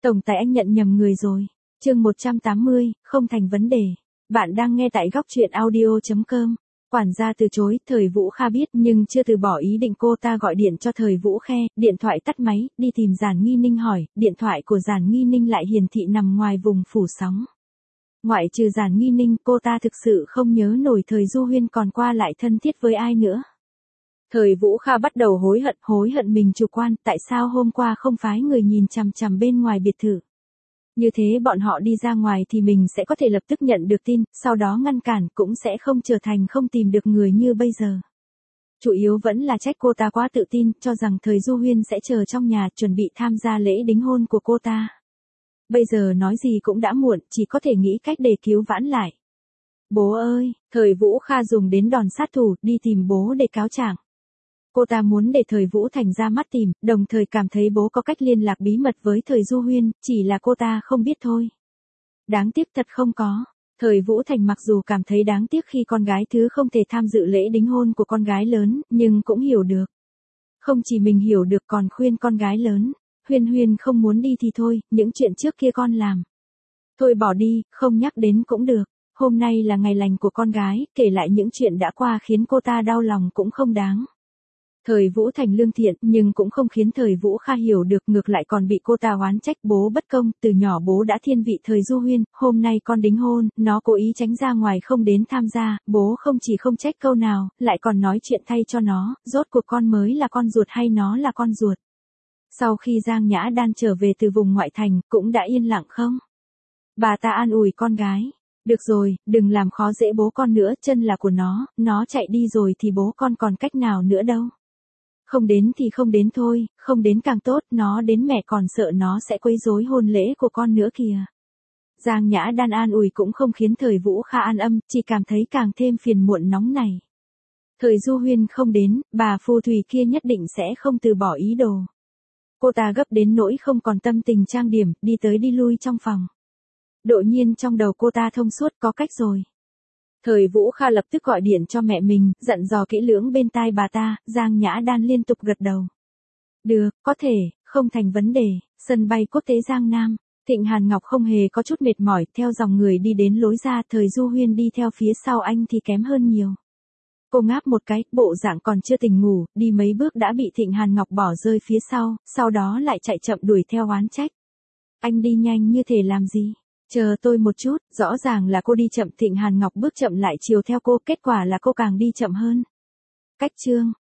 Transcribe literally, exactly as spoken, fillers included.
Tổng tài anh nhận nhầm người rồi. Chương một trăm tám mươi, không thành vấn đề. Bạn đang nghe tại góc truyện audio chấm com. Quản gia từ chối, Thời Vũ Kha biết nhưng chưa từ bỏ ý định, cô ta gọi điện cho Thời Vũ Khe, điện thoại tắt máy, đi tìm Giản Nghi Ninh hỏi, điện thoại của Giản Nghi Ninh lại hiển thị nằm ngoài vùng phủ sóng. Ngoại trừ Giản Nghi Ninh, cô ta thực sự không nhớ nổi Thời Du Huyên còn qua lại thân thiết với ai nữa. Thời Vũ Kha bắt đầu hối hận, hối hận mình chủ quan, tại sao hôm qua không phái người nhìn chằm chằm bên ngoài biệt thự. Như thế bọn họ đi ra ngoài thì mình sẽ có thể lập tức nhận được tin, sau đó ngăn cản, cũng sẽ không trở thành không tìm được người như bây giờ. Chủ yếu vẫn là trách cô ta quá tự tin, cho rằng Thời Du Huyên sẽ chờ trong nhà chuẩn bị tham gia lễ đính hôn của cô ta. Bây giờ nói gì cũng đã muộn, chỉ có thể nghĩ cách để cứu vãn lại. Bố ơi, Thời Vũ Kha dùng đến đòn sát thủ, đi tìm bố để cáo trạng. Cô ta muốn để Thời Vũ Thành ra mắt tìm, đồng thời cảm thấy bố có cách liên lạc bí mật với Thời Du Huyên, chỉ là cô ta không biết thôi. Đáng tiếc thật không có. Thời Vũ Thành mặc dù cảm thấy đáng tiếc khi con gái thứ không thể tham dự lễ đính hôn của con gái lớn, nhưng cũng hiểu được. Không chỉ mình hiểu được còn khuyên con gái lớn, Huyên Huyên không muốn đi thì thôi, những chuyện trước kia con làm. Thôi bỏ đi, không nhắc đến cũng được. Hôm nay là ngày lành của con gái, kể lại những chuyện đã qua khiến cô ta đau lòng cũng không đáng. Thời Vũ Thành lương thiện nhưng cũng không khiến Thời Vũ Kha hiểu được, ngược lại còn bị cô ta oán trách bố bất công, từ nhỏ bố đã thiên vị Thời Du Huyên, hôm nay con đính hôn, nó cố ý tránh ra ngoài không đến tham gia, bố không chỉ không trách câu nào, lại còn nói chuyện thay cho nó, rốt cuộc con mới là con ruột hay nó là con ruột. Sau khi Giang Nhã Đan trở về từ vùng ngoại thành, cũng đã yên lặng không? Bà ta an ủi con gái. Được rồi, đừng làm khó dễ bố con nữa, chân là của nó, nó chạy đi rồi thì bố con còn cách nào nữa đâu. Không đến thì không đến thôi, không đến càng tốt, nó đến mẹ còn sợ nó sẽ quấy rối hôn lễ của con nữa kìa. Giang Nhã Đan an ủi cũng không khiến Thời Vũ Kha an âm, chỉ cảm thấy càng thêm phiền muộn nóng này. Thời Du Huyên không đến, bà phù thủy kia nhất định sẽ không từ bỏ ý đồ. Cô ta gấp đến nỗi không còn tâm tình trang điểm, đi tới đi lui trong phòng. Đột nhiên trong đầu cô ta thông suốt, có cách rồi. Thời Vũ Kha lập tức gọi điện cho mẹ mình, dặn dò kỹ lưỡng bên tai bà ta, Giang Nhã Đan liên tục gật đầu. Được, có thể, không thành vấn đề. Sân bay quốc tế Giang Nam, Thịnh Hàn Ngọc không hề có chút mệt mỏi, theo dòng người đi đến lối ra, Thời Du Huyên đi theo phía sau anh thì kém hơn nhiều. Cô ngáp một cái, bộ dạng còn chưa tỉnh ngủ, đi mấy bước đã bị Thịnh Hàn Ngọc bỏ rơi phía sau, sau đó lại chạy chậm đuổi theo oán trách. Anh đi nhanh như thể làm gì? Chờ tôi một chút, rõ ràng là cô đi chậm. Thịnh Hàn Ngọc bước chậm lại chiều theo cô, kết quả là cô càng đi chậm hơn. Cách chương,